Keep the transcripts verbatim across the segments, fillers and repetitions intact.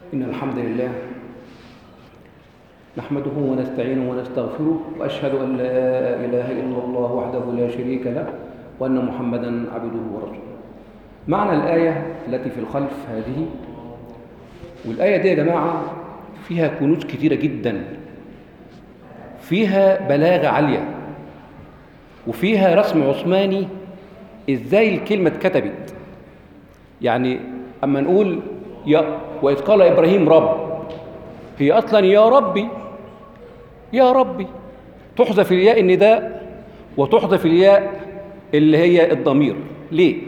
إن الحمد لله نحمده ونستعينه ونستغفره، وأشهد أن لا إله إلا الله وحده لا شريك له، وأن محمدًا عبده ورسوله. معنى الآية التي في الخلف هذه، والآية دي يا جماعة فيها كنوز كتيرة جدًا، فيها بلاغة عالية، وفيها رسم عثماني إزاي الكلمة اتكتبت. يعني أما نقول يا وإذ قال إبراهيم رب، هي أصلا يا ربي يا ربي، تحذف الياء النداء وتحذف الياء اللي هي الضمير. ليه؟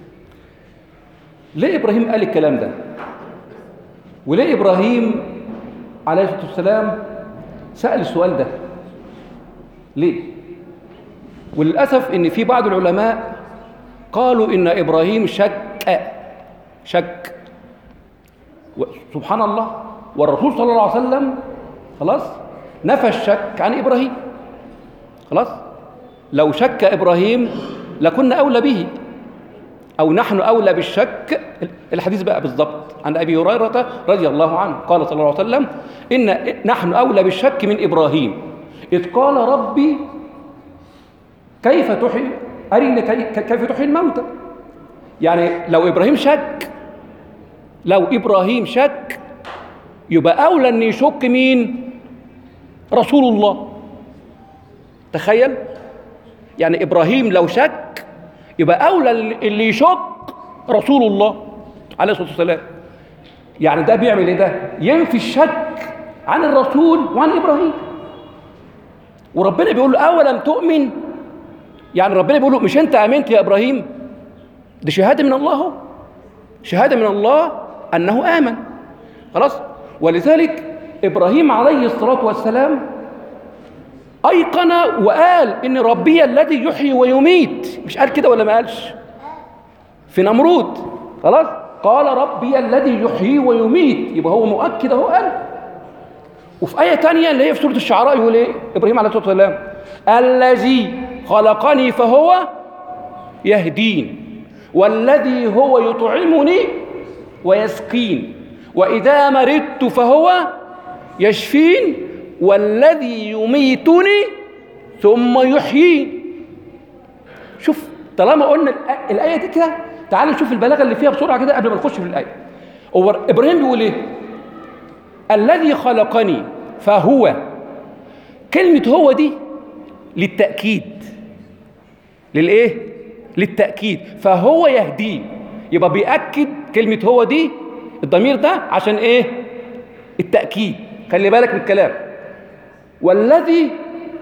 ليه إبراهيم قال الكلام ده؟ وليه إبراهيم عليه الصلاة والسلام سأل السؤال ده؟ ليه؟ وللأسف إن في بعض العلماء قالوا إن إبراهيم شك شك سبحان الله، والرسول صلى الله عليه وسلم خلاص نفى الشك عن إبراهيم. خلاص، لو شك إبراهيم لكنا أولى به، أو نحن أولى بالشك. الحديث بقى بالضبط عن أبي هريرة رضي الله عنه قال صلى الله عليه وسلم إن نحن أولى بالشك من إبراهيم إذ قال ربي كيف تحيي أرني كيف تحيي الموتى. يعني لو إبراهيم شك لو إبراهيم شك يبقى أولى أن يشك مين؟ رسول الله. تخيل، يعني إبراهيم لو شك يبقى أولى اللي يشك رسول الله عليه الصلاة والسلام. يعني ده بيعمل إيه؟ ده ينفي الشك عن الرسول وعن إبراهيم. وربنا بيقول له أولم تؤمن، يعني ربنا بيقول له مش أنت آمنت يا إبراهيم؟ دي شهادة من الله، شهادة من الله أنه آمن. خلاص، ولذلك إبراهيم عليه الصلاة والسلام أيقن وقال إن ربي الذي يحيي ويميت. مش قال كده ولا ما قالش في نمرود؟ خلاص، قال ربي الذي يحيي ويميت، يبقى هو مؤكد أهو قال. وفي آية تانية اللي هي في سورة الشعراء يقول إيه إبراهيم عليه الصلاة والسلام؟ الذي خلقني فهو يهدين، والذي هو يطعمني ويسقين، وإذا مرضت فهو يشفين، والذي يميتني ثم يحيين. شوف، طالما قلنا الآية دي كده، تعالوا نشوف البلاغة اللي فيها بسرعة كده قبل ما نخش في الآية. إبراهيم بيقول إيه؟ الذي خلقني فهو. كلمة هو دي للتأكيد. للإيه؟ للتأكيد. فهو يهدين، يبقى بيأكد كلمة هو دي الضمير ده عشان إيه؟ التأكيد. خلي بالك من الكلام. والذي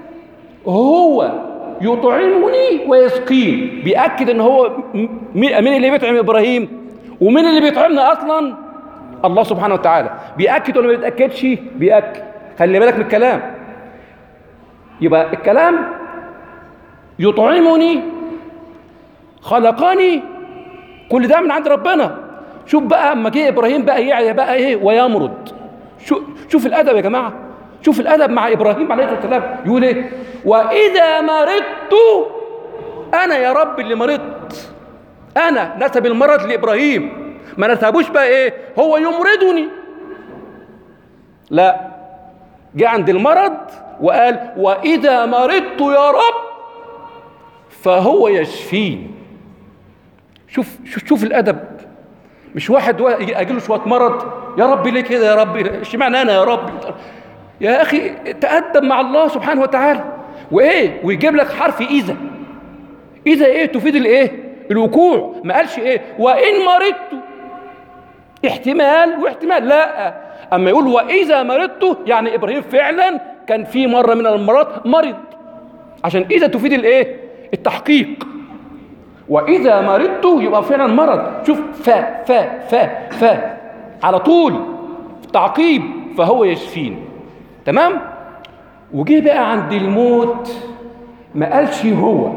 هو يطعمني ويسقين، بيأكد إن هو مين اللي بيطعم إبراهيم ومين اللي بيطعمنا أصلا؟ الله سبحانه وتعالى. بيأكد ولا ما بيتأكدش؟ بيأكد. خلي بالك من الكلام. يبقى الكلام يطعمني، خلقني، كل ده من عند ربنا. شوف بقى اما جه ابراهيم بقى يعيا بقى ايه ويمرض. شوف شوف الادب يا جماعه، شوف الادب مع ابراهيم عليه الصلاه والسلام. يقول ايه؟ واذا مرضت، انا يا رب اللي مرضت. انا نسب المرض لابراهيم، ما نسبوش بقى ايه هو يمرضني، لا، جه عند المرض وقال واذا مرضت يا رب فهو يشفين. شوف شوف شوف الادب. مش واحد اجي له شويه مرض، يا رب ليه كده يا رب؟ اشمعنى انا يا رب؟ يا اخي تأدب مع الله سبحانه وتعالى. وايه؟ ويجيب لك حرف اذا. اذا ايه؟ تفيد الايه؟ الوقوع. ما قالش ايه وان مرضت، احتمال واحتمال، لا. اما يقول واذا مرضت يعني ابراهيم فعلا كان في مره من المرات مرض، عشان اذا تفيد الايه؟ التحقيق. وإذا مرضت يبقى فعلا مرض. شوف فا فا فا فا على طول تعقيب، فهو يشفين. تمام؟ وجه بقى عند الموت ما قالش هو.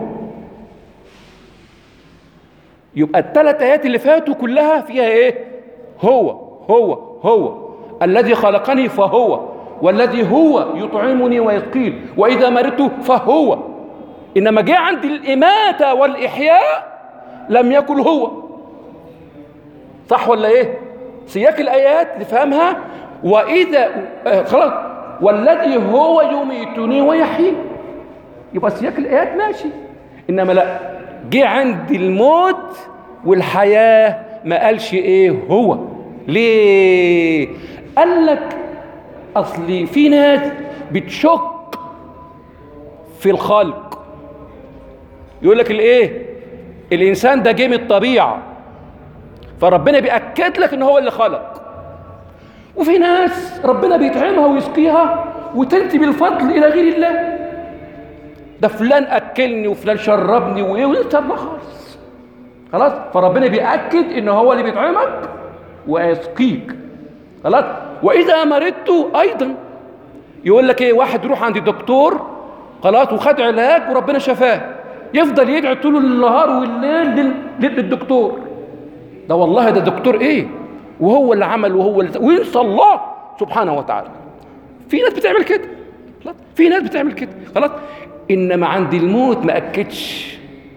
يبقى الثلاث آيات اللي فاتوا كلها فيها إيه؟ هو هو هو الذي خلقني فهو، والذي هو يطعمني ويسقين، وإذا مرضت فهو. إنما جاء عند الإماتة والإحياء لم يكن هو. صح ولا إيه؟ سياق الآيات تفهمها. وإذا آه خلاص والذي هو يميتني ويحيي، يبقى سياق الآيات ماشي. إنما لا، جه عند الموت والحياة ما قالش إيه هو. ليه؟ قال لك أصلي في ناس بتشك في الخلق، يقول لك الإيه؟ الإنسان ده جه من الطبيعة، فربنا بيأكد لك إن هو اللي خلق. وفي ناس ربنا بيطعمها ويسقيها وتنتمي الفضل إلى غير الله، ده فلان أكلني وفلان شربني وإيه وإنت خالص خلاص. فربنا بيأكد إن هو اللي بيطعمك ويسقيك خلاص. وإذا مرضت أيضا يقول لك إيه؟ واحد يروح عند الدكتور خلاص وخد علاج وربنا شفاه، يفضل يدعي طول النهار والليل للدكتور ده، والله ده دكتور إيه وهو اللي عمل وهو اللي وينسى الله سبحانه وتعالى. في ناس بتعمل كده خلاص، في ناس بتعمل كده خلاص. إنما عند الموت ما أكدش.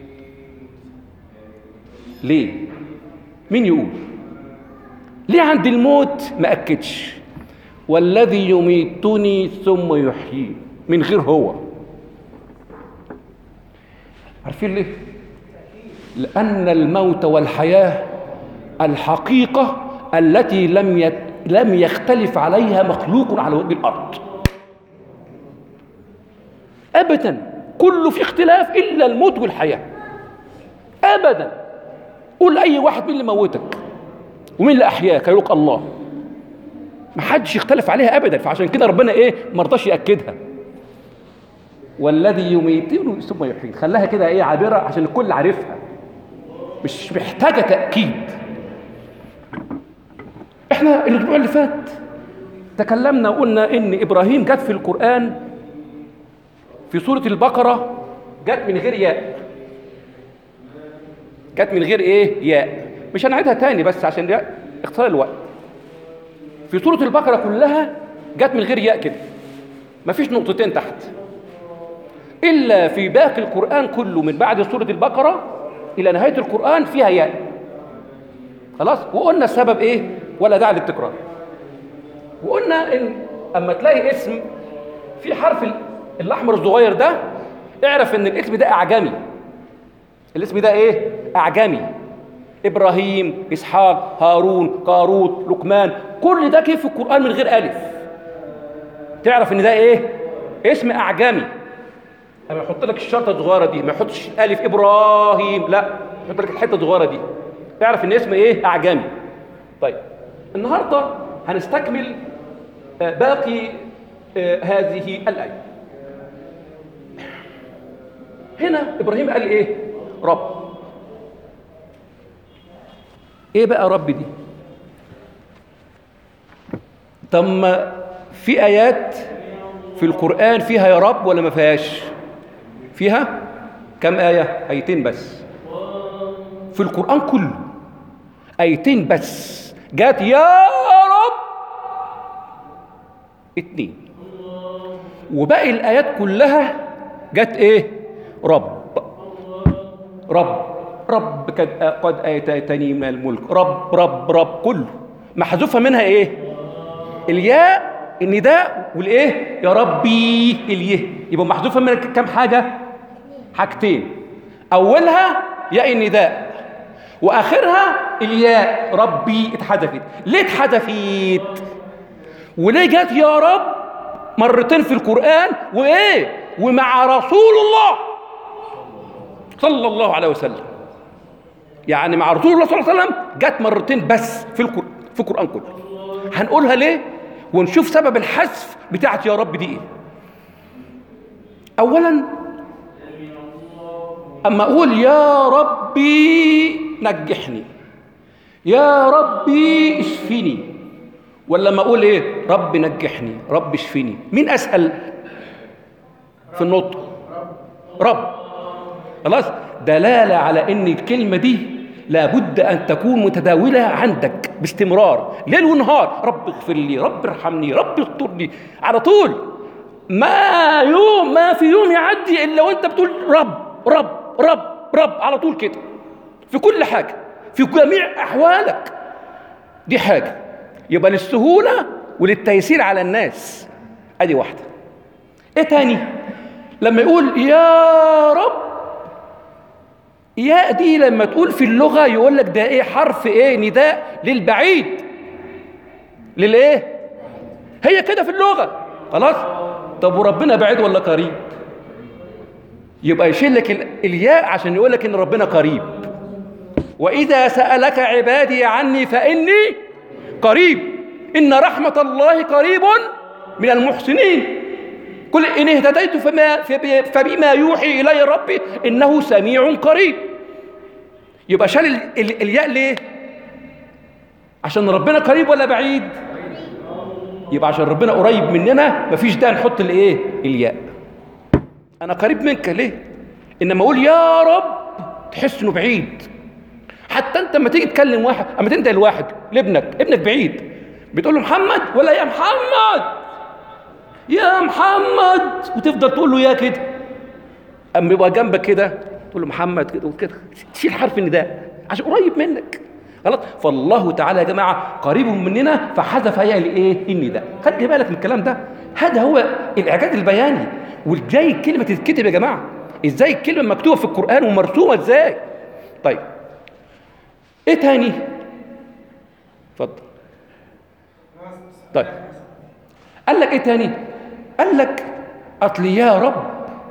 ليه؟ مين يقول؟ ليه عند الموت ما أكدش؟ والذي يميتني ثم يحيي من غير هو. عارفين ليه؟ لأن الموت والحياة الحقيقة التي لم يت... لم يختلف عليها مخلوق على وجه الأرض أبدا. كله في اختلاف إلا الموت والحياة أبدا. قول أي واحد مين اللي موتك ومين اللي أحياك يقولك الله، ما حدش يختلف عليها أبدا. فعشان كده ربنا إيه مرضاش يأكدها والذي يميتني ثم يحيي، خلاها كده إيه عابرة عشان الكل عارفها، مش محتاجة تأكيد. احنا الأسبوع اللي فات تكلمنا وقلنا إن إبراهيم جت في القرآن في سورة البقرة جت من غير ياء، جت من غير إيه ياء. مش هنعيدها تاني بس عشان اختصار الوقت. في سورة البقرة كلها جت من غير ياء كده، مفيش نقطتين تحت، إلا في باقي القرآن كله من بعد سورة البقرة إلى نهاية القرآن فيها ياء خلاص. وقلنا السبب إيه ولا داعي للتكرار. وقلنا إن أما تلاقي اسم في حرف الأحمر الصغير ده اعرف إن الاسم ده أعجمي. الاسم ده إيه؟ أعجمي. إبراهيم، إسحاق، هارون، قاروت، لقمان، كل ده كيف في القرآن من غير ألف، تعرف إن ده إيه؟ اسم أعجمي. أما يحط لك الشرطة الصغيرة دي، ما يحطش ألف إبراهيم، لا يحط لك الحتة الصغيرة دي، تعرف إن اسم إيه؟ أعجمي. طيب النهاردة هنستكمل باقي هذه الآية. هنا إبراهيم قال إيه؟ رب. إيه بقى رب دي؟ ثم في آيات في القرآن فيها يا رب ولا ما فيهاش؟ فيها كم آية؟ آيتين بس في القرآن كله، آيتين بس جات يا رب، اتنين. وباقي الآيات كلها جات إيه؟ رب رب رب قد آتيتني من الملك، رب رب رب كله محذوفة منها إيه؟ الياء النداء والإيه؟ يا ربي اليه، يبقى محذوفة منها كم حاجة؟ حاجتين، أولها ياء النداء وآخرها الياء ربي اتحذفت. ليه اتحذفت؟ وليه جات يا رب مرتين في القرآن وإيه؟ ومع رسول الله صلى الله عليه وسلم، يعني مع رسول الله صلى الله عليه وسلم جات مرتين بس في القرآن في القرآن كله. هنقولها ليه ونشوف سبب الحذف بتاعت يا رب دي ايه. اولا اما اقول يا ربي نجحني، يا ربي اشفيني، ولا لما اقول ايه رب نجحني رب اشفيني، مين اسهل في النطق؟ رب. خلاص، دلاله على ان الكلمه دي لابد أن تكون متداولة عندك باستمرار ليل ونهار. رب اغفر لي، رب ارحمني، رب استرني، على طول. ما يوم ما في يوم يعدي إلا وأنت بتقول رب رب رب رب على طول كده في كل حاجة في جميع أحوالك. دي حاجة. يبقى للسهولة وللتيسير على الناس. ادي واحدة. ايه تاني؟ لما يقول يا رب، يا دي لما تقول في اللغة يقول لك ده ايه؟ حرف ايه؟ نداء للبعيد. للايه؟ هي كده في اللغة. خلاص. طب وربنا بعيد ولا قريب؟ يبقى يشيل لك الياء عشان يقول لك ان ربنا قريب. واذا سألك عبادي عني فاني قريب ان رحمة الله قريب من المحسنين. قل إن اهتديت فما فبما يوحي إلي ربي إنه سميع قريب. يبقى شال ال ال الياء ليه؟ عشان ربنا قريب ولا بعيد؟ يبقى عشان ربنا قريب مننا مفيش داعي نحط الايه؟ الياء. أنا قريب منك ليه؟ إنما أقول يا رب تحس إنه بعيد. حتى أنت لما تيجي تكلم واحد، أما تنده لواحد لابنك، ابنك بعيد، بتقول له محمد ولا يا محمد؟ يا محمد، وتفضل تقول له يا كده. اما يبقى جنبك كده تقول له محمد كده وكده، تشيل حرف النداء عشان قريب منك. غلط. فالله تعالى يا جماعه قريب مننا فحذف هي الايه؟ النداء. خلي بالك من الكلام ده، هذا هو الاعجاز البياني. وازاي الكلمه تتكتب يا جماعه؟ ازاي الكلمه مكتوبه في القران ومرسومه ازاي؟ طيب ايه تاني؟ اتفضل. طيب قال لك ايه تاني؟ قال لك اصل يا رب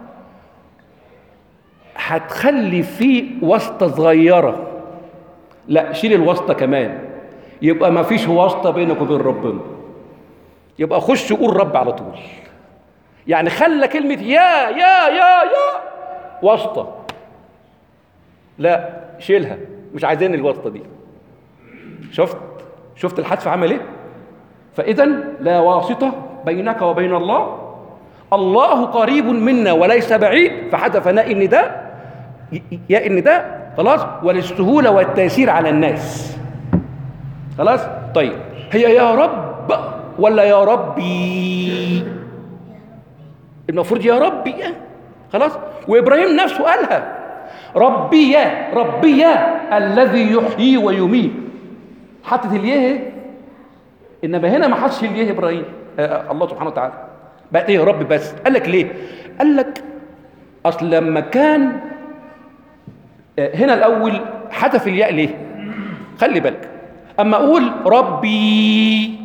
هتخلي فيه واسطه صغيره. لا، شيل الواسطه كمان، يبقى ما فيش واسطه بينك وبين ربنا. يبقى خش قول رب على طول. يعني خلى كلمه يا يا يا يا واسطه. لا، شيلها، مش عايزين الواسطه دي. شفت شفت الحذف عمل ايه؟ فاذا لا واسطه بينك وبين الله. الله قريب منا وليس بعيد، فحذف ناء النداء ياء النداء. خلاص. وللسهوله والتيسير على الناس. خلاص. طيب هي يا رب ولا يا ربي؟ المفروض يا ربي. خلاص. وابراهيم نفسه قالها ربي يا ربي يا الذي يحيي ويميت. حطت اليه، انما هنا ما حطش اليه ابراهيم. آه الله سبحانه وتعالى بقى ايه؟ رب بس. قال لك ليه؟ قال لك اصل لما كان آه هنا الاول حذف الياء ليه؟ خلي بالك، اما اقول ربي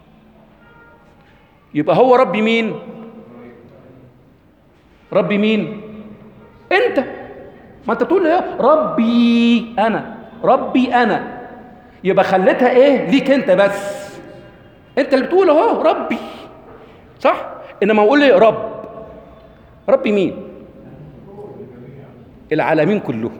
يبقى هو ربي مين؟ ربي مين؟ انت. ما انت بتقول ايه؟ ربي انا، ربي انا. يبقى خليتها ايه؟ ليك انت بس، انت اللي بتقول اهو ربي، صح؟ انما اقول لي رب، ربي مين؟ العالمين كلهم.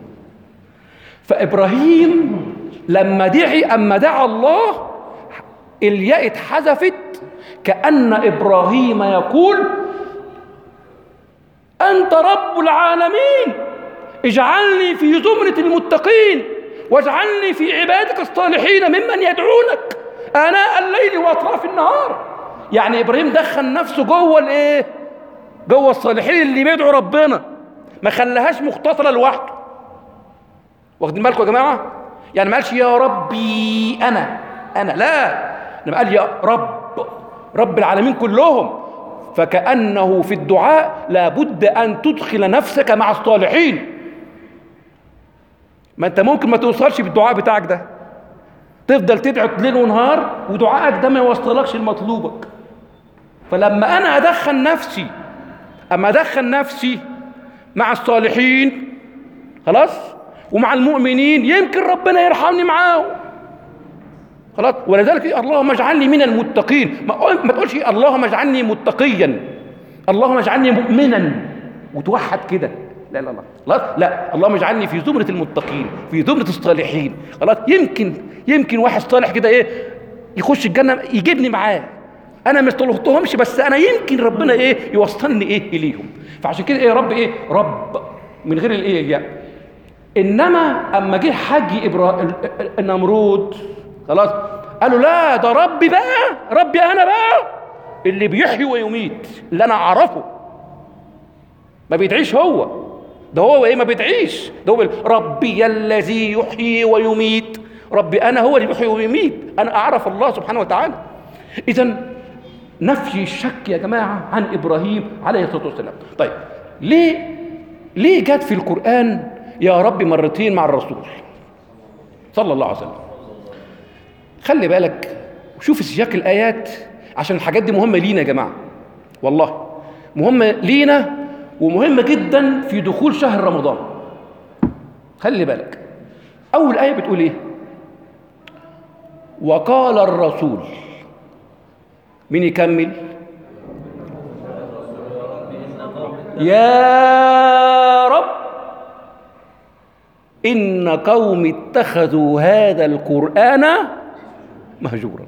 فابراهيم لما دعي، اما دعا الله الياء اتحذفت، كأن ابراهيم يقول انت رب العالمين، اجعلني في زمرة المتقين واجعلني في عبادك الصالحين ممن يدعونك آناء الليل وأطراف النهار. يعني إبراهيم دخل نفسه جوه الإيه؟ جوه الصالحين اللي بيدعوا ربنا، ما خلاهاش مختصرة لوحده. واخدين بالكم يا جماعة؟ يعني ما قالش يا ربي أنا أنا، لا، لما قال يا رب، رب العالمين كلهم. فكأنه في الدعاء لابد أن تدخل نفسك مع الصالحين. ما أنت ممكن ما توصلش بالدعاء بتاعك ده، تفضل تدعي ليل ونهار ودعائك ده ما يوصلكش لمطلوبك. فلما أنا أدخل نفسي، أما أدخل نفسي مع الصالحين، خلاص، ومع المؤمنين، يمكن ربنا يرحمني معاهم. خلاص. ولذلك اللهم اجعلني من المتقين. ما تقولش اللهم اجعلني متقيا، اللهم اجعلني مؤمنا وتوحد كده. لا لا لا خلاص. لا، اللهم اجعلني في زمرة المتقين، في زمرة الصالحين. خلاص. يمكن يمكن واحد صالح كده ايه يخش الجنة يجيبني معاه. انا ما طلبتهمش، بس انا يمكن ربنا ايه يوصلني ايه اليهم. فعشان كده ايه رب ايه رب من غير الايه الياء. انما اما جه حج ابراهيم النمرود، خلاص، قالوا لا، ده ربي بقى، ربي انا بقى اللي بيحيي ويميت، اللي انا اعرفه. ما بيدعيش هو، ده هو ايه؟ ما بيدعيش، ده هو ربي الذي يحيي ويميت ربي أنا هو اللي بيحيي ويميت، أنا أعرف الله سبحانه وتعالى. إذن نفي الشك يا جماعة عن إبراهيم عليه الصلاة والسلام. طيب ليه ليه جت في القرآن يا رب مرتين مع الرسول صلى الله عليه وسلم؟ خلي بالك وشوف سياق الآيات، عشان الحاجات دي مهمة لينا يا جماعة، والله مهمة لينا ومهمة جدا في دخول شهر رمضان. خلي بالك أول آية بتقول إيه؟ وقال الرسول، مين يكمل؟ يا رب إن قوم اتخذوا هذا القرآن مهجورا.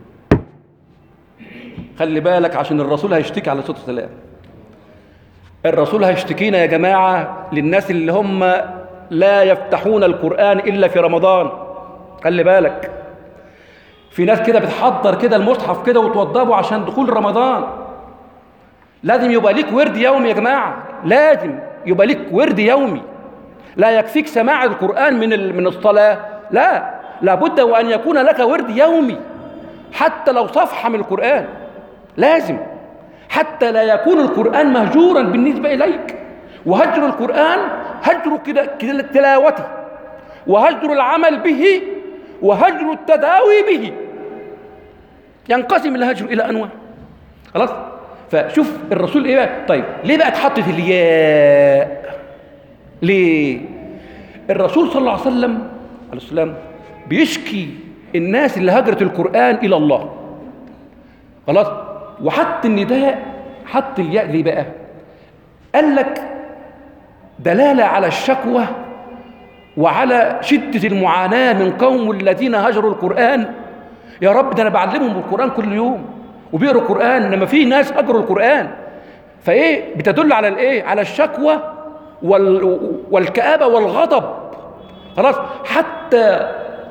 خلي بالك عشان الرسول هيشتكي عليه الصلاة والسلام. الرسول هيشتكينا يا جماعة للناس اللي هم لا يفتحون القرآن إلا في رمضان. خلي بالك في ناس كده بتحضر كده المصحف كده وتوضبه عشان دخول رمضان. لازم يبقى ليك ورد يومي يا جماعة، لازم يبقى ليك ورد يومي. لا يكفيك سماع القرآن من من الصلاة، لا، لابد وأن يكون لك ورد يومي حتى لو صفحة من القرآن، لازم، حتى لا يكون القرآن مهجورا بالنسبة إليك. وهجر القرآن هجر كده كده تلاوته، وهجر العمل به، وهجر التداوي به. ينقسم الهجر إلى أنواع. خلاص؟ فشوف الرسول إيه بقى؟ طيب ليه بقى اتحطت الياء؟ ليه؟ الرسول صلى الله عليه وسلم عليه السلام بيشكي الناس اللي هجرت القرآن إلى الله. خلاص؟ وحط النداء، حط الياء ليه بقى؟ قال لك دلالة على الشكوى وعلى شدة المعاناة من قوم الذين هجروا القرآن. يا رب ده أنا بعلمهم القرآن كل يوم وبيقروا القرآن، إنما في ناس هجروا القرآن. فإيه بتدل على الإيه؟ على الشكوى وال... والكآبة والغضب. خلاص؟ حتى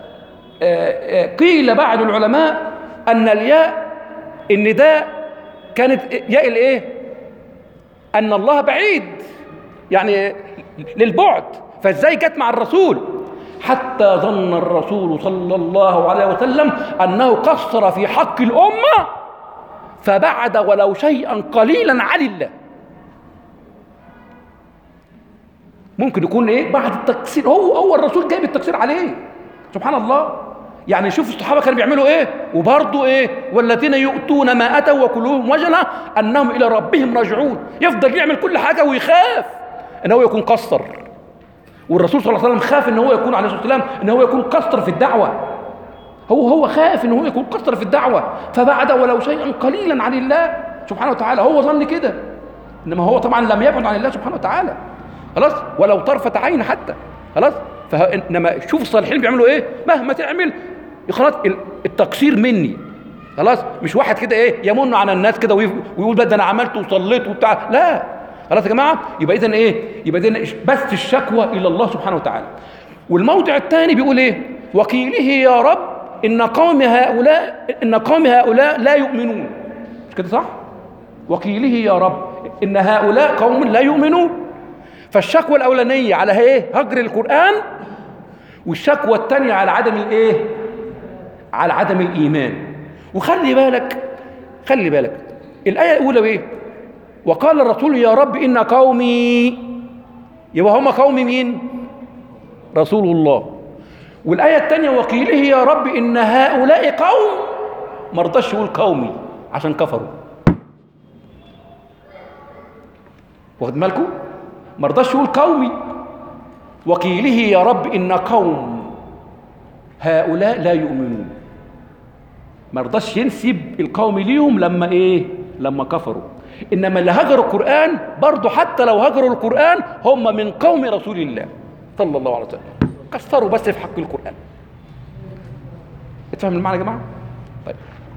قيل بعض العلماء أن الياء النداء كانت ياء الإيه؟ أن الله بعيد، يعني للبعد، فازاي جت مع الرسول؟ حتى ظن الرسول صلى الله عليه وسلم أنه قصر في حق الأمة فبعد ولو شيئا قليلا عن الله. ممكن يكون ايه بعد التقصير، هو هو الرسول جايب التقصير عليه. سبحان الله. يعني شوف الصحابه كانوا بيعملوا ايه، وبرضه ايه والذين يؤتون ما اتوا وقلوبهم وجلة انهم الى ربهم راجعون. يفضل يعمل كل حاجه ويخاف ان هو يكون قصر. والرسول صلى الله عليه وسلم خاف ان هو يكون عليه الصلاه والسلام ان هو يكون قصر في الدعوه. هو هو خاف ان هو يكون قصر في الدعوه فبعد ولو شيئا قليلا عن الله سبحانه وتعالى. هو ظن كده، انما هو طبعا لم يبعد عن الله سبحانه وتعالى. خلاص؟ ولو طرفة عين حتى. خلاص؟ فانما شوف الصالحين بيعملوا ايه؟ مهما تعمل خلاص التقصير مني. خلاص؟ مش واحد كده ايه يمن على الناس كده ويقول ده انا عملت وصليت وبتاع، لا. خلاص يا جماعه؟ يبقى اذا ايه؟ يبقى اذا بس الشكوى الى الله سبحانه وتعالى. والموضع الثاني بيقول ايه؟ وقيله يا رب ان قوم هؤلاء ان قوم هؤلاء لا يؤمنون. مش كده صح؟ وقيله يا رب ان هؤلاء قوم لا يؤمنون. فالشكوى الاولانيه على ايه؟ هجر القران، والشكوى الثانيه على عدم الايه؟ على عدم الايمان. وخلي بالك خلي بالك الايه الاولى ايه؟ وقال الرسول يا رب ان قومي، يبقى هم قوم مين؟ رسول الله. والايه الثانيه وقيله يا رب ان هؤلاء قوم، ما رضاش يقول قومي عشان كفروا. واخد بالكم؟ ما رضاش يقول قومي. وقيله يا رب ان قوم هؤلاء لا يؤمنون، ما رضاش ينسب القوم ليهم لما ايه؟ لما كفروا. انما اللي هجروا القران برضه حتى لو هجروا القران هم من قوم رسول الله صلى الله عليه وسلم، كسروا بس في حق القران. اتفهم المعنى يا جماعه؟ طيب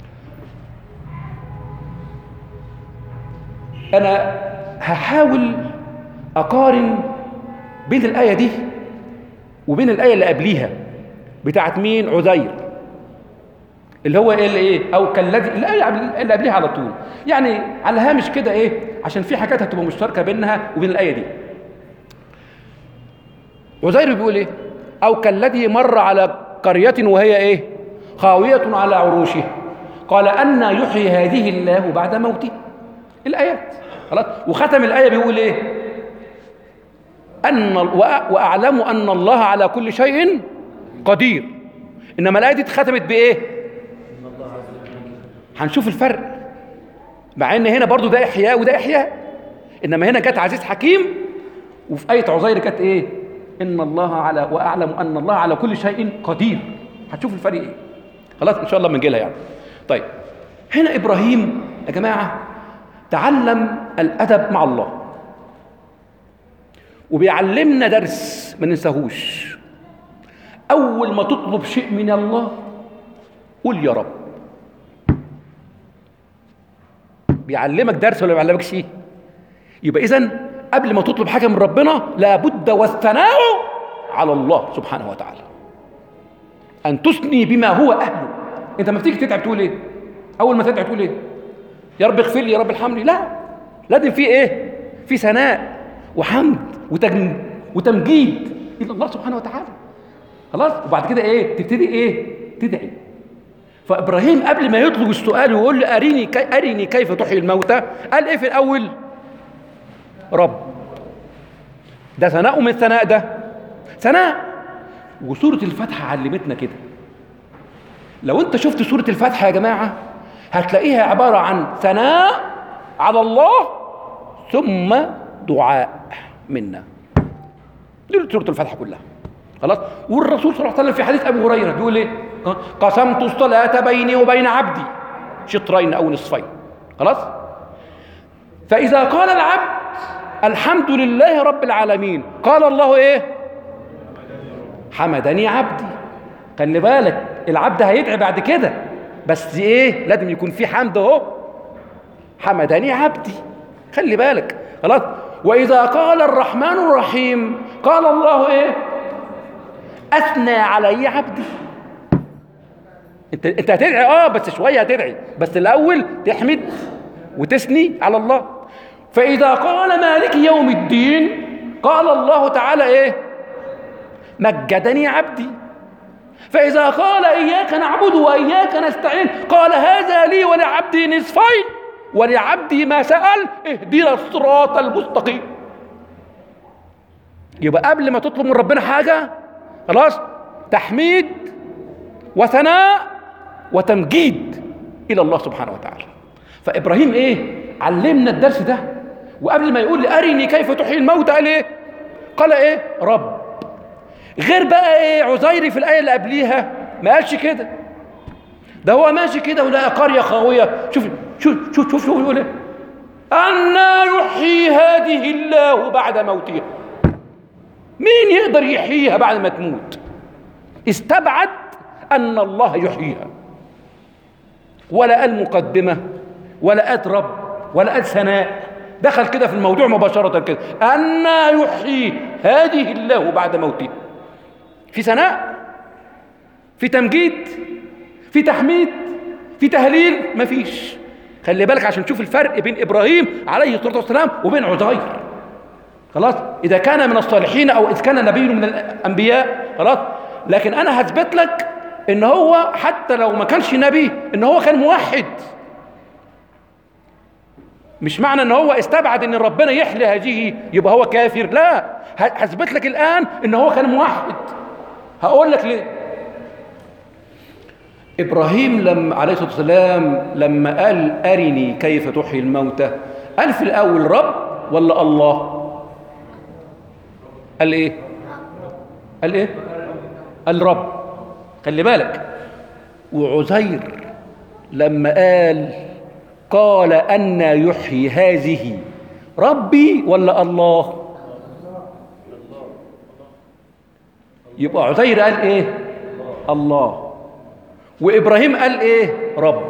انا هحاول اقارن بين الايه دي وبين الايه اللي قبليها بتاعت مين؟ عزير، اللي هو ايه اللي ايه او كالذي، الايه اللي قبليها على طول، يعني على هامش كده ايه عشان في حاجات هتبقى مشتركه بينها وبين الايه دي. عزير بيقول ايه؟ او كالذي مر على قرية وهي ايه؟ خاوية على عروشها قال أن يحيي هذه الله بعد موته. الآيات خلاص. وختم الآية بيقول ايه؟ أن وأعلم أن الله على كل شيء قدير. إنما الآية دي اتختمت بإيه؟ هنشوف الفرق، مع إن هنا برضو ده إحياء وده إحياء، إنما هنا جت عزيز حكيم، وفي آية عزير كانت إيه؟ إن الله على وأعلم أن الله على كل شيء قدير. هتشوف الفرق إيه؟ خلاص إن شاء الله بنجي لها يعني. طيب هنا إبراهيم يا جماعة تعلم الأدب مع الله، وبيعلمنا درس ما ننساهوش. أول ما تطلب شيء من الله قول يا رب. بيعلمك درس ولا بيعلمك شيء؟ يبقى إذن قبل ما تطلب حاجة من ربنا لابد والثناء على الله سبحانه وتعالى، أن تثني بما هو أهله. أنت ما بتيجي تدعي تقول إيه؟ أول ما تدعي تقول إيه؟ يا رب اغفر لي، يا رب ارحمني. لا، لازم في إيه؟ في ثناء وحمد وتمجيد إلى الله سبحانه وتعالى. خلاص. وبعد كده إيه؟ تبتدي إيه؟ تدعي. فإبراهيم قبل ما يطلب السؤال ويقول له أريني كي أريني كيف تحيي الموتى، قال إيه في الأول؟ رب. ده ثناء من الثناء، ده ثناء. وسورة الفاتحة علمتنا كده. لو أنت شفت سورة الفاتحة يا جماعة هتلاقيها عبارة عن ثناء على الله ثم دعاء منا. دي سورة الفاتحة كلها. خلاص. والرسول صلى الله عليه وسلم في حديث أبي هريرة بيقول إيه؟ قسمت الصلاة بيني وبين عبدي شطرين أو نصفين. خلاص. فإذا قال العبد الحمد لله رب العالمين قال الله إيه؟ حمدني عبدي. خلي بالك العبد هيدعي بعد كده، بس إيه؟ لازم يكون في حمد أهو. حمدني عبدي. خلي بالك. خلاص. وإذا قال الرحمن الرحيم قال الله إيه؟ أثنى علي عبدي. انت انت هتدعي اه بس شويه هتدعي، بس الاول تحمد وتثني على الله. فاذا قال مالك يوم الدين قال الله تعالى ايه؟ مجدني عبدي. فاذا قال اياك نعبد واياك نستعين قال هذا لي ولعبدي نصفين ولعبدي ما سأل اهدنا الصراط المستقيم. يبقى قبل ما تطلب من ربنا حاجه خلاص تحميد وثناء وتمجيد إلى الله سبحانه وتعالى. فإبراهيم إيه؟ علمنا الدرس ده. وقبل ما يقول لي أرني كيف تحيي الموتى قال إيه؟ قال إيه؟ رب. غير بقى إيه عزيري في الآية اللي قبليها ما قالش كده. ده هو ماشي كده ولقى قرية خاوية. شوف شوف شوف شوف, شوف يقول إيه؟ أنى يحيي هذه الله بعد موتها. مين يقدر يحييها بعد ما تموت؟ استبعد أن الله يحييها، ولا قال مقدمة ولا قال رب ولا قال ثناء، دخل كده في الموضوع مباشرة كده. أنى يحيي هذه الله بعد موته. في ثناء، في تمجيد، في تحميد، في تهليل؟ مفيش. خلي بالك عشان تشوف الفرق بين إبراهيم عليه الصلاة والسلام وبين عزير. خلاص. إذا كان من الصالحين أو إذا كان نبي من الأنبياء خلاص. لكن أنا هثبت لك إن هو حتى لو ما كانش نبي إن هو كان موحد. مش معنى إن هو استبعد إن ربنا يحيي هذه يبقى هو كافر، لا. هثبت لك الآن إن هو كان موحد. هقول لك ليه. إبراهيم لما عليه الصلاة والسلام لما قال أرني كيف تحيي الموتى قال في الأول رب ولا الله؟ قال إيه؟ قال إيه؟ قال رب. خلي بالك. وعزير لما قال قال أن يحيي هذه ربي ولا الله؟ يبقى عزير قال إيه؟ الله. وإبراهيم قال إيه؟ رب.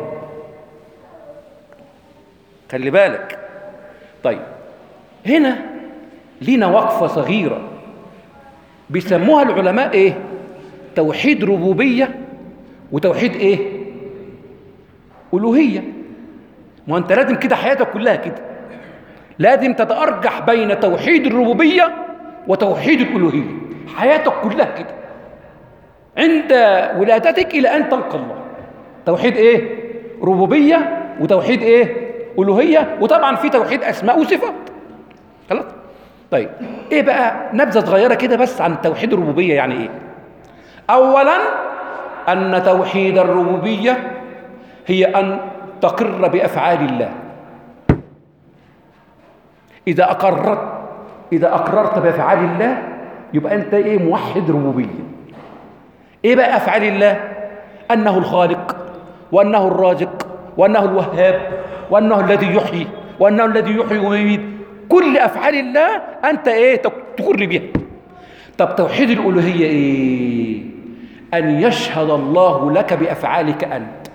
خلي بالك. طيب هنا لينا وقفة صغيرة بيسموها العلماء إيه؟ توحيد ربوبية وتوحيد إيه؟ ألوهية. ما أنت لازم كده حياتك كلها كده، لازم تتأرجح بين توحيد الربوبية وتوحيد الألوهية. حياتك كلها كده. عند ولادتك إلى أن تلقى الله. توحيد إيه؟ ربوبية، وتوحيد إيه؟ ألوهية، وطبعا في توحيد أسماء وصفات. خلاص؟ طيب إيه بقى نبذة صغيرة كده بس عن توحيد الربوبية يعني إيه؟ أولا أن توحيد الربوبية هي أن تقر بأفعال الله. إذا أقررت إذا أقررت بأفعال الله يبقى أنت إيه؟ موحد ربوبية. إيه بقى أفعال الله؟ أنه الخالق، وأنه الرازق، وأنه الوهاب، وأنه الذي يحيي، وأنه الذي يحيي ويميت. كل أفعال الله أنت إيه؟ تقر بها. طب توحيد الألوهية إيه؟ أن يشهد الله لك بأفعالك أنت.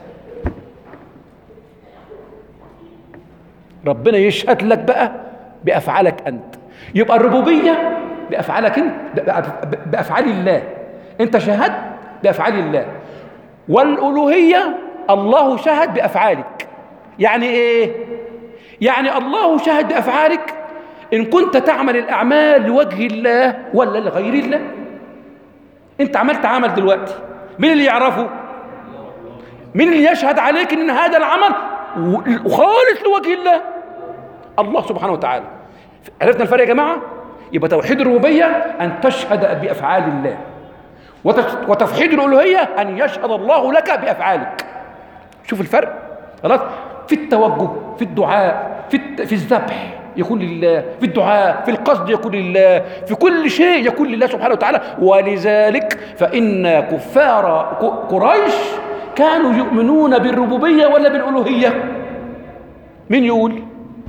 ربنا يشهد لك بقى بأفعالك أنت. يبقى الربوبية بأفعالك أنت، بأفعال الله. أنت شهدت بأفعال الله. والألوهية الله شهد بأفعالك. يعني إيه؟ يعني الله شهد بأفعالك إن كنت تعمل الأعمال لوجه الله ولا لغير الله. أنت عملت عمل دلوقتي، مين اللي يعرفه؟ مين اللي يشهد عليك إن هذا العمل خالص لوجه الله؟ الله سبحانه وتعالى. عرفنا الفرق يا جماعة؟ يبقى توحيد الربوبية أن تشهد بأفعال الله، وتوحيد الألوهية أن يشهد الله لك بأفعالك. شوف الفرق. خلاص؟ في التوجه، في الدعاء، في في الذبح يكون لله، في الدعاء، في القصد يكون لله، في كل شيء يكون لله سبحانه وتعالى. ولذلك فإن كفار قريش كانوا يؤمنون بالربوبية ولا بالألوهية؟ مين يقول؟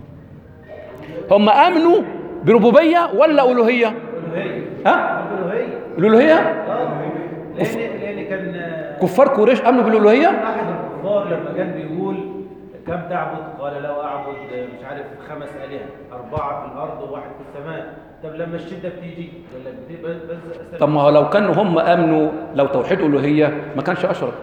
هم آمنوا بربوبية ولا ألوهية؟ ها؟ الألوهية؟ لأن لأن كان كفار قريش آمنوا بالألوهية؟ أحد الكفار لما كان بيقول كم تعبد؟ قال لو أعبد مش عارف خمس آلهة، أربعة في الأرض وواحد في السماء. طب لما الشدة بتيجي ولا بتبقى بس؟ طب ما هو لو كانوا هم آمنوا لو توحيد ألوهية ما كانش أشرك.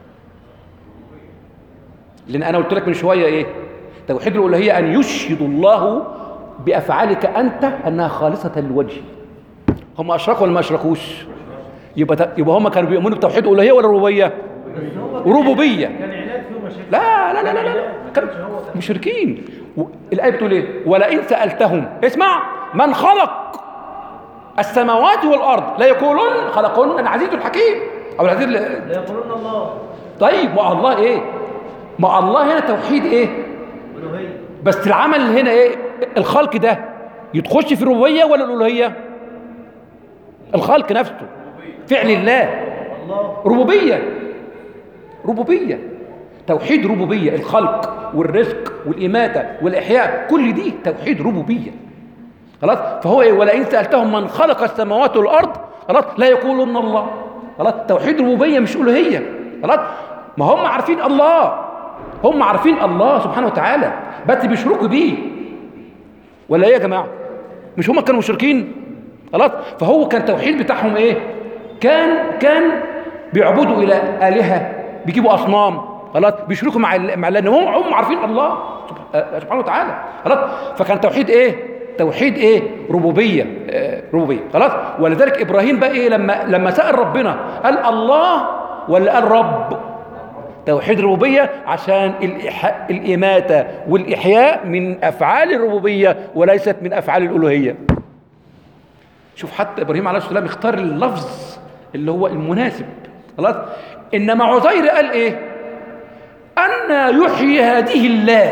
لأن أنا قلت لك من شوية إيه؟ توحيد الألوهية أن يشهد الله بأفعالك أنت أنها خالصة لوجهه. هم أشركوا ولا ما أشركوش؟ يبقى يبقى هم كانوا بيؤمنوا بتوحيد الألوهية ولا ربوبية؟ ربوبية. كان عناد فيه مشاكل. لا لا لا لا لا كانوا مشركين. الآية بتقول إيه؟ ولئن سألتهم، اسمع، من خلق السماوات والأرض لا يقولون خلقهن العزيز الحكيم أو العزيز لا يقولون الله. طيب مع الله إيه؟ مع الله هنا توحيد إيه؟ ألوهية. بس العمل هنا إيه؟ الخلق ده يتخش في الربوبية ولا الألوهية؟ الخلق نفسه فعل الله ربوبية. ربوبية توحيد ربوبية. الخلق والرزق والإماتة والإحياء كل دي توحيد ربوبية. خلاص؟ فهو إيه؟ ولئن سألتهم من خلق السماوات والأرض خلاص لا يقولون الله. خلاص؟ توحيد ربوبية مش ألوهية. خلاص؟ ما هم عارفين الله، هم عارفين الله سبحانه وتعالى بس بيشركوا بيه. ولا ايه يا جماعه؟ مش هم كانوا مشركين؟ خلاص؟ فهو كان التوحيد بتاعهم ايه؟ كان كان بيعبدوا الى الهه، بيجيبوا اصنام. خلاص؟ بيشركوا مع مع لان هم هم عارفين الله سبحانه وتعالى. خلاص؟ فكان توحيد ايه؟ توحيد ايه؟ ربوبيه. آه ربوبيه. خلاص؟ ولذلك ابراهيم بقى ايه لما لما سأل ربنا قال الله ولا قال رب؟ توحيد الربوبية عشان الإماتة والإحياء من أفعال الربوبية وليست من أفعال الألوهية. شوف حتى إبراهيم عليه السلام اختار اللفظ اللي هو المناسب. خلاص؟ إنما عزير قال إيه؟ أن يحيي هذه الله.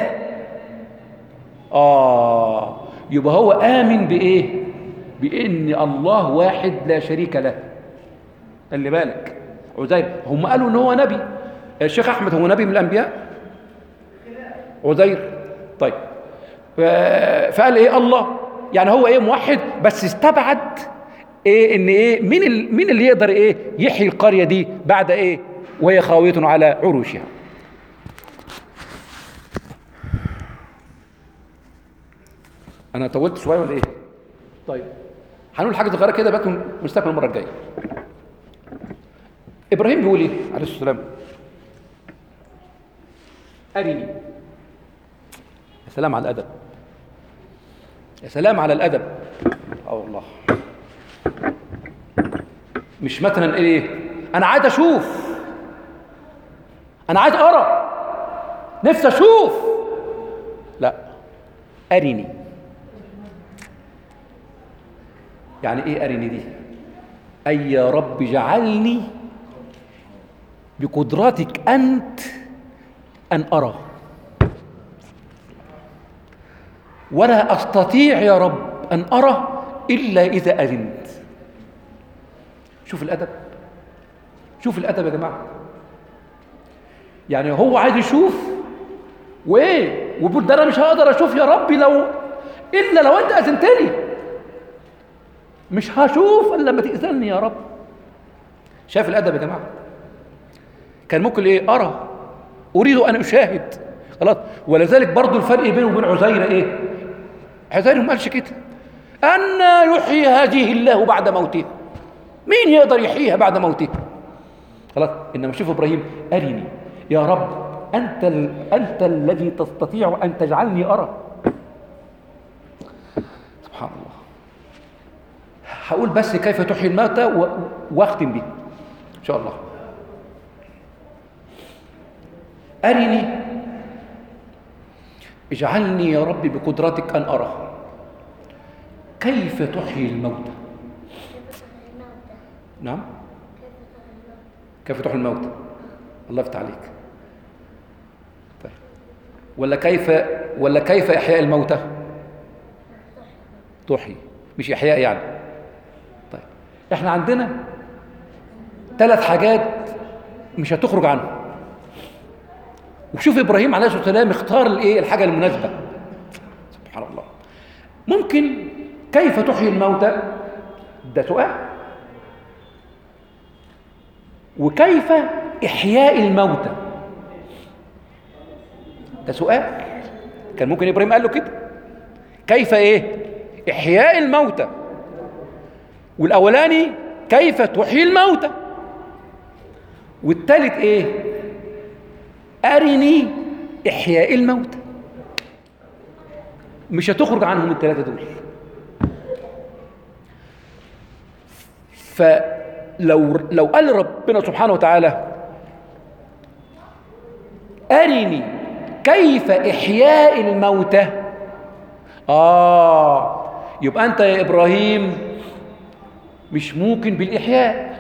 آه يبقى هو آمن بإيه؟ بإن الله واحد لا شريك له. خلي بالك عزير هم قالوا إن هو نبي. الشيخ أحمد هو نبي من الأنبياء؟ عزير. طيب فقال إيه الله يعني هو إيه موحد بس استبعد إيه إن إيه مين ال... مين اللي يقدر إيه يحيي القرية دي بعد إيه وهي خاوية على عروشها. أنا طولت شوية ولا إيه؟ طيب هنقول حاجة صغيرة كده بقى ونستكمل المرة الجاية. إبراهيم بيقول إيه عليه السلام؟ أرني. يا سلام على الأدب، يا سلام على الأدب. اه والله مش مثلا إيه انا عايز اشوف، انا عايز ارى، نفسي اشوف. لا، ارني. يعني ايه ارني دي؟ اي يا رب اجعلني بقدرتك انت ان ارى، ولا استطيع يا رب ان ارى الا اذا اذنت. شوف الادب، شوف الادب يا جماعه. يعني هو عايز يشوف وايه، وبيقول ده انا مش هقدر اشوف يا ربي لو الا لو انت اذنت لي، مش هشوف الا لما تاذنني يا رب. شايف الادب يا جماعه؟ كان ممكن ايه؟ ارى، اريد ان اشاهد، خلاص. ولذلك برضو الفرق بينه وبين عزير ايه؟ عزير ما قالش كده، أن يحيي هذه الله بعد موته، مين يقدر يحييها بعد موته؟ خلاص. انما شوف ابراهيم، ارني يا رب، انت ال... انت الذي تستطيع ان تجعلني ارى. سبحان الله. هقول بس كيف تحيي الموتى و... واختم به ان شاء الله. ارني، اجعلني يا رب بقدرتك ان ارى كيف تحيي الموتى. نعم، كيف تحيي الموتى؟ الله يفتح عليك. طيب، ولا كيف ولا كيف احياء الموتى؟ تحيي، مش احياء يعني. طيب، احنا عندنا ثلاث حاجات مش هتخرج عنهم. وشوف ابراهيم عليه الصلاه والسلام اختار الايه؟ الحاجه المناسبه. سبحان الله. ممكن كيف تحيي الموتى؟ ده سؤال. وكيف إحياء الموتى؟ ده سؤال. كان ممكن إبراهيم قال له كده، كيف إيه؟ إحياء الموتى. والأولاني كيف تحيي الموتى. والثالث إيه؟ أرني إحياء الموتى. مش هتخرج عنهم الثلاثة دول. فلو لو قال ربنا سبحانه وتعالى أرني كيف إحياء الموتى، آه يبقى أنت يا إبراهيم مش ممكن بالإحياء.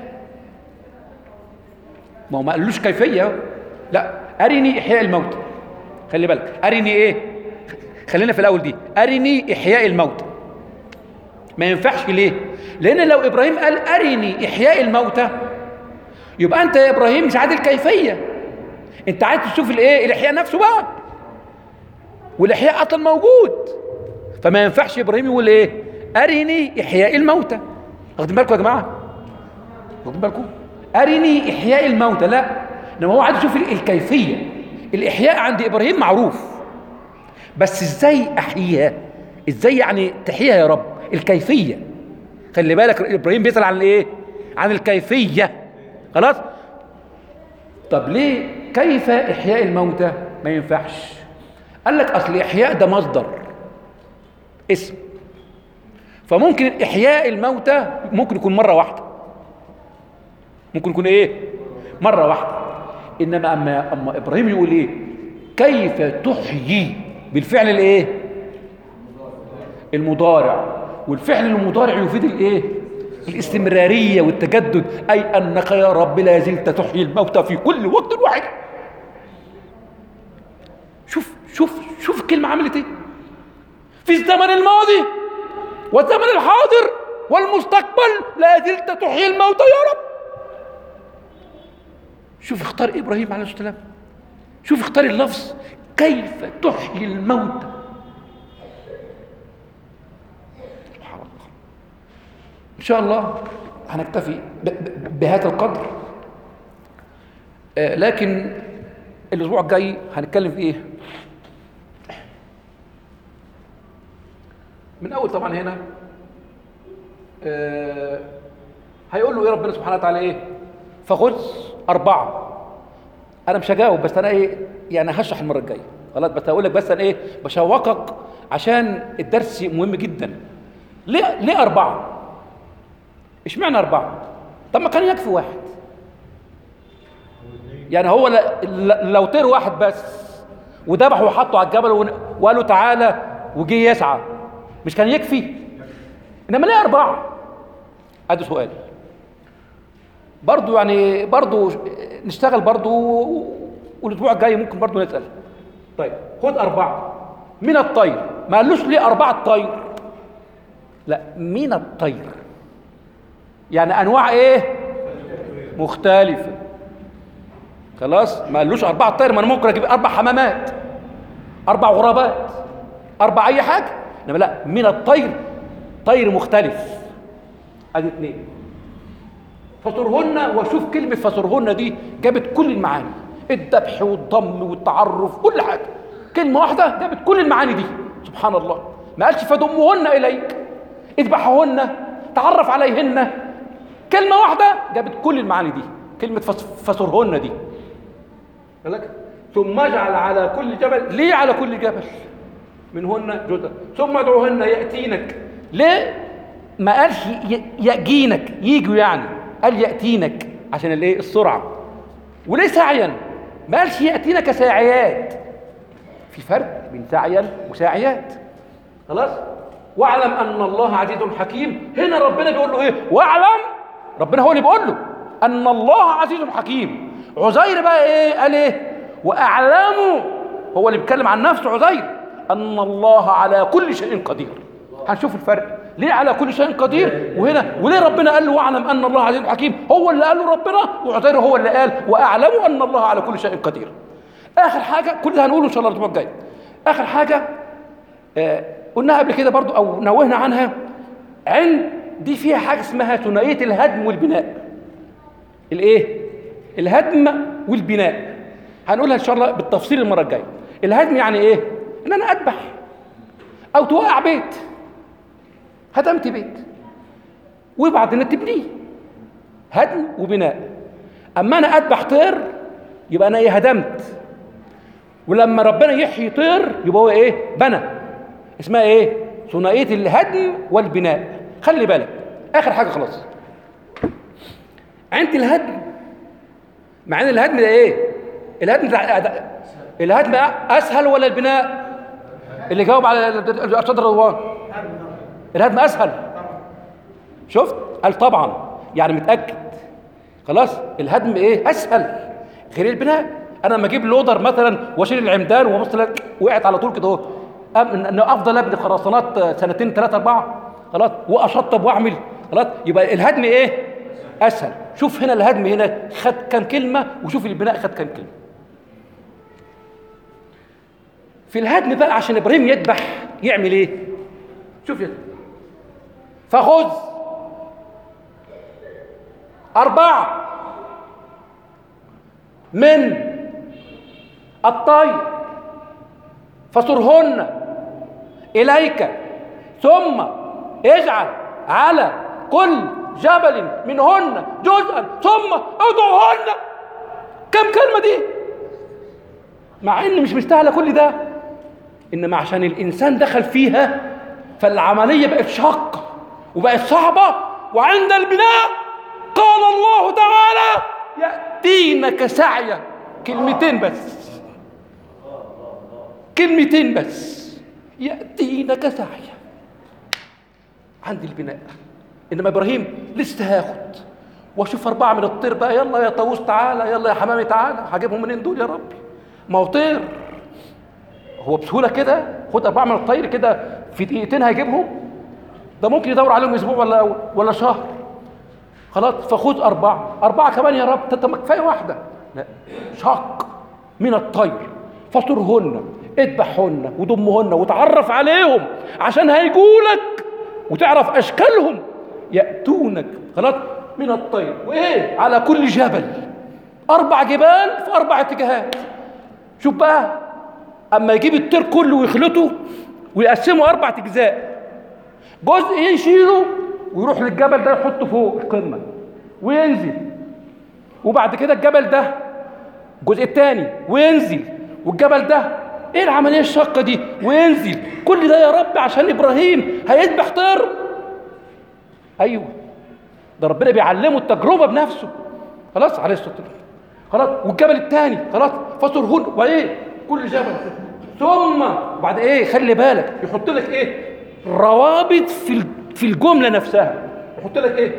ما هو ما قالوش كيفية، لا، أرني إحياء الموتى. خلي بالك، أرني إيه؟ خلينا في الأول دي، أرني إحياء الموتى. ما ينفعش. ليه؟ لأن لو إبراهيم قال أرني إحياء الموتى يبقى أنت يا إبراهيم مش عادل كيفية، أنت عايز تشوف الإيه؟ الإحياء نفسه بقى، والإحياء أصلا موجود. فما ينفعش إبراهيم يقول إيه؟ أرني إحياء الموتى. واخدين بالكم يا جماعة؟ واخدين بالكم؟ أرني إحياء الموتى، لا، إنما هو عايز يشوف الكيفية. الإحياء عند إبراهيم معروف، بس إزاي أحييها؟ إزاي يعني تحييها يا رب؟ الكيفية. خلي بالك إبراهيم بيسأل عن الإيه؟ عن الكيفية. خلاص؟ طب ليه كيف إحياء الموتى ما ينفعش؟ قال لك أصل إحياء ده مصدر اسم، فممكن إحياء الموتى ممكن يكون مرة واحدة، ممكن يكون إيه؟ مرة واحدة. إنما أما, أما إبراهيم يقول إيه؟ كيف تحيي بالفعل الإيه؟ المضارع. والفعل المضارع يفيد الايه؟ الاستمراريه والتجدد، اي انك يا رب لا زلت تحيي الموتى في كل وقت واحد. شوف شوف شوف الكلمه عملت ايه؟ في الزمن الماضي والزمن الحاضر والمستقبل لا زلت تحيي الموتى يا رب. شوف اختار ابراهيم عليه السلام، شوف اختار اللفظ كيف تحيي الموتى. إن شاء الله هنكتفي بهذا القدر، آه لكن الأسبوع الجاي هنتكلم في إيه؟ من أول طبعا هنا آه هيقول له إيه ربنا سبحانه وتعالى إيه؟ فخذ أربعة. أنا مش هجاوب، بس أنا إيه يعني هشرح المرة الجاية، خلاص. بس هقول لك بس أنا إيه بشوقك عشان الدرس مهم جدا. ليه ليه أربعة؟ اشمعنى أربعة؟ طب ما كان يكفي واحد. يعني هو لو طير واحد بس وذبحه وحطه على الجبل وقال له تعالى وجي يسعى مش كان يكفي؟ انما ليه اربعه؟ ادي سؤال برضو، يعني برضو نشتغل برضو، والاسبوع الجاي ممكن برضو نسال. طيب خد اربعه من الطير، ما قالوش ليه اربعه طير، لا من الطير، يعني انواع ايه مختلفه. خلاص ما قالوش اربعه طير، ما انا ممكن اجيب اربع حمامات، اربع غرابات، اربع اي حاجه، انما لا من الطير طير مختلف. ادي اثنين. فصرهن، وشوف كلمه فصرهن دي جابت كل المعاني، الذبح والضم والتعرف كل حاجه، كلمه واحده جابت كل المعاني دي. سبحان الله، ما قالش فضمهن اليك، اذبحهن، تعرف عليهن، كلمه واحده جابت كل المعاني دي، كلمه فصرهن دي. بالك؟ ثم اجعل على كل جبل، ليه على كل جبل منهن جزءا، ثم ادعوهن ياتينك، ليه ما قالش يأجينك ييجوا، يعني قال يأتينك عشان الايه السرعه. وليه سعيا؟ ما قالش يأتينك ساعيات، في فرق بين سعيا وساعيات. خلاص. واعلم ان الله عزيز حكيم، هنا ربنا بيقول له ايه؟ واعلم، ربنا هو اللي بيقول له ان الله عزيز حكيم. عزير بقى ايه؟ قال ايه؟ واعلموا، هو اللي بيتكلم عن نفسه عزير، ان الله على كل شيء قدير. هنشوف الفرق ليه على كل شيء قدير وهنا، وليه ربنا قال له واعلم ان الله عزيز حكيم، هو اللي قال له ربنا، وعزير هو اللي قال واعلموا ان الله على كل شيء قدير. اخر حاجه كل ده هنقوله ان شاء الله الاسبوع الجاي. اخر حاجه آه قلناها قبل كده برضو او نوهنا عنها، عند دي فيها حاجه اسمها ثنائيه الهدم والبناء. الايه؟ الهدم والبناء هنقولها ان شاء الله بالتفصيل المره الجايه. الهدم يعني ايه؟ ان انا اذبح او توقع بيت، هدمت بيت وبعدين تبنيه، هدم وبناء. اما انا اذبح طير يبقى انا ايه؟ هدمت. ولما ربنا يحيي طير يبقى هو ايه؟ بنى. اسمها ايه؟ ثنائيه الهدم والبناء. خلي بالك اخر حاجه خلاص، عند الهدم، مع ان الهدم ده ايه؟ الهدم ده الهدم اسهل ولا البناء؟ اللي جاوب على ارشاد الرضوان، الهدم اسهل. شفت؟ قال طبعا، يعني متاكد. خلاص. الهدم ايه؟ اسهل غير البناء. انا لما اجيب لودر مثلا واشيل العمدان وابص وقعت على طول كده اهو، انه افضل ابني خرسانات سنتين ثلاثه اربعه، خلاص، واشطب واعمل، خلاص. يبقى الهدم ايه؟ اسهل. شوف هنا الهدم هنا خد كام كلمه، وشوف البناء خد كام كلمه. في الهدم بقى عشان ابراهيم يذبح يعمل ايه؟ شوف يا فخذ اربعه من الطير فصرهن اليك، ثم اجعل على كل جبل منهن جزءا، ثم ادعوهن. كم كلمه دي؟ مع ان مش مستاهله كل ده، انما عشان الانسان دخل فيها فالعمليه بقت شاقه وبقت صعبه. وعند البناء قال الله تعالى ياتينك سعيا. كلمتين بس، كلمتين بس، ياتينك سعيا عند البناء. انما ابراهيم لسه هاخد واشوف اربعه من الطير بقى، يلا يا طاووس تعالى، يلا يا حمامي تعالى، هجيبهم منين دول يا ربي؟ ما هو طير، هو بسهوله كده خد اربعه من الطير كده في دقيقتين هيجيبهم؟ ده ممكن يدور عليهم اسبوع ولا ولا شهر. خلاص. فخذ اربعه، اربعه كمان يا رب، انت كفايه واحده؟ لا، شق من الطير فصرهن، اذبحهن وضمهن وتعرف عليهم عشان هيجولك وتعرف اشكالهم. ياتونك، خلاص، من الطير، وايه؟ على كل جبل، اربع جبال في اربع اتجاهات. شوف بقى اما يجيب الطير كله ويخلطه ويقسمه اربع اجزاء، جزء يشيله ويروح للجبل ده يحطه فوق القمه وينزل، وبعد كده الجبل ده الجزء الثاني وينزل، والجبل ده ايه العمليه الشاقه دي وينزل. كل ده يا رب عشان ابراهيم هيذبح طير؟ ايوه، ده ربنا بيعلمه التجربه بنفسه. خلاص عليه الصلاه والسلام. خلاص، والجبل الثاني خلاص فصرهن، وايه كل جبل ثم بعد ايه خلي بالك يحط لك ايه روابط في في الجمله نفسها، يحط لك ايه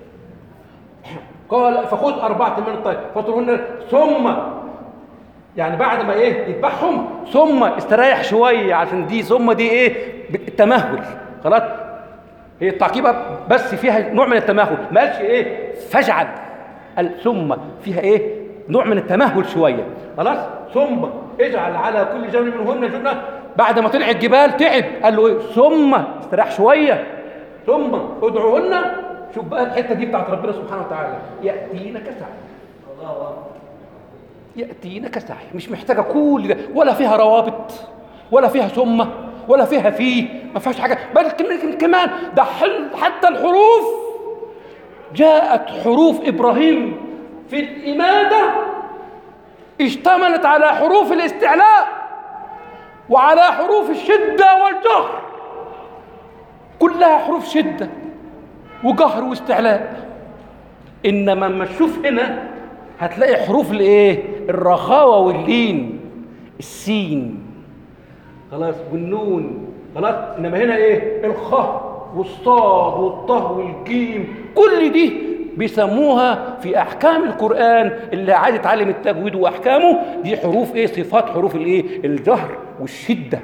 قال فخذ اربعه من الطير فصرهن ثم، يعني بعد ما ايه يذبحهم ثم استريح شويه، عشان دي ثم دي ايه التمهل خلاص، هي التعقيبه بس فيها نوع من التمهل، ما قالش ايه فاجعل، قال ثم فيها ايه نوع من التمهل شويه خلاص. ثم اجعل على كل جبل منهن جنة، بعد ما طلع الجبال تعب قال له ايه ثم استراح شويه ثم ادعوهن. شوف بقى الحته دي بتاعت ربنا سبحانه وتعالى، ياتينك سعي، الله اكبر، ياتينك سعي، مش محتاجه كل ده، ولا فيها روابط ولا فيها ثم ولا فيها فيه، ما فيهاش حاجه، بل كمان ده حتى الحروف جاءت حروف ابراهيم في الاماده اشتملت على حروف الاستعلاء وعلى حروف الشده والجهر، كلها حروف شده وجهر واستعلاء. انما لما تشوف هنا هتلاقي حروف الايه الرخاوه واللين، السين خلاص والنون خلاص، انما هنا ايه الخاء والصاد والطه والجيم، كل دي بيسموها في احكام القران اللي عايز يتعلم التجويد واحكامه، دي حروف ايه صفات حروف الايه الجهر والشده.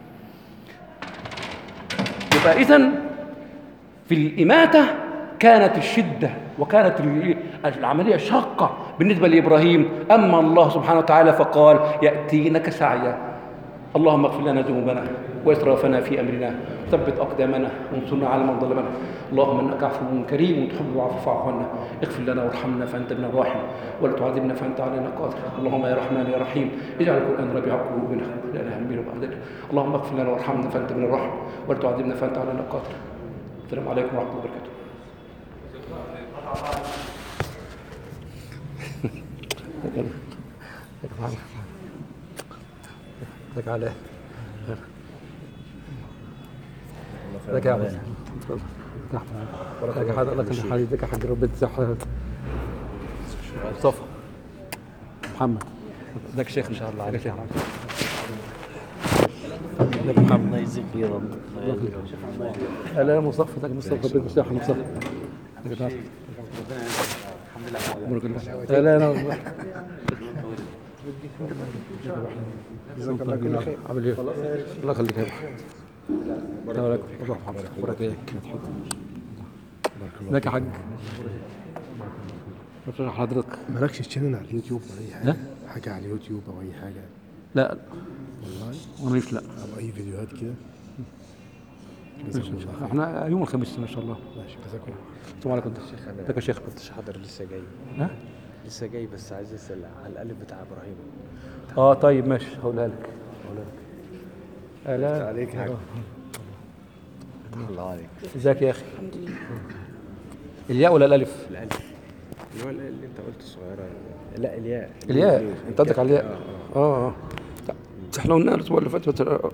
يبقى اذا في الاماته كانت الشده وكانت العمليه شاقه بالنسبه لابراهيم، اما الله سبحانه وتعالى فقال ياتينك سعيا. اللهم اغفر لنا ذنوبنا واسرافنا في امرنا، ثبت اقدامنا وانصرنا على من ظلمنا، اللهم انك عفو كريم تحب العفو فاعف عنا، اغفر لنا وارحمنا فانت بنا الراحم، ولا تعذبنا فانت علينا قادر. اللهم يا رحمن يا رحيم اجعل القران ربيع قلوبنا لا اله الا انت، اللهم اغفر لنا وارحمنا فانت بنا الراحم، ولا تعذبنا فانت علينا قادر. السلام عليكم ورحمه الله وبركاته. ازيك على ازيك يا عبد ازيك يا حاج الله يخليك حبيبي، ازيك يا حاج ربنا يصحك. مصطفى محمد ازيك يا شيخ ان شاء الله. ازيك يا شيخ محمد الله يجزيك خير. لا مصطفى ازيك مصطفى ربنا يصحك مصطفى. الحمد لله. لا لا لا عامل ايه؟ الله يخليك يا ابو. السلام عليكم الله يحفظك. اخبارك ايه؟ ازيك يا حاج؟ بشرح حضرتك. مالكش تشانل على اليوتيوب ولا اي حاجه؟ حاجه على اليوتيوب او اي حاجه؟ لا والله ماليش لا. او اي فيديوهات كده؟ احنا يوم الخميس ان شاء الله. ماشي جزاك الله. السلام عليكم. ازيك يا شيخ؟ كنتش حاضر لسه جاي. ها؟ لسه جاي بس عايز اسال على الالف بتاع ابراهيم. اه طيب ماشي هقولها لك. هقولها لك. لا عليك يا حاج. الله عليك. ازيك يا اخي؟ الحمد لله. الياء ولا الالف؟ الالف اللي هو اللي انت قلت صغيره. لا الياء. الياء انت قصدك على الياء. اه اه احنا قلنا الاسبوع اللي فات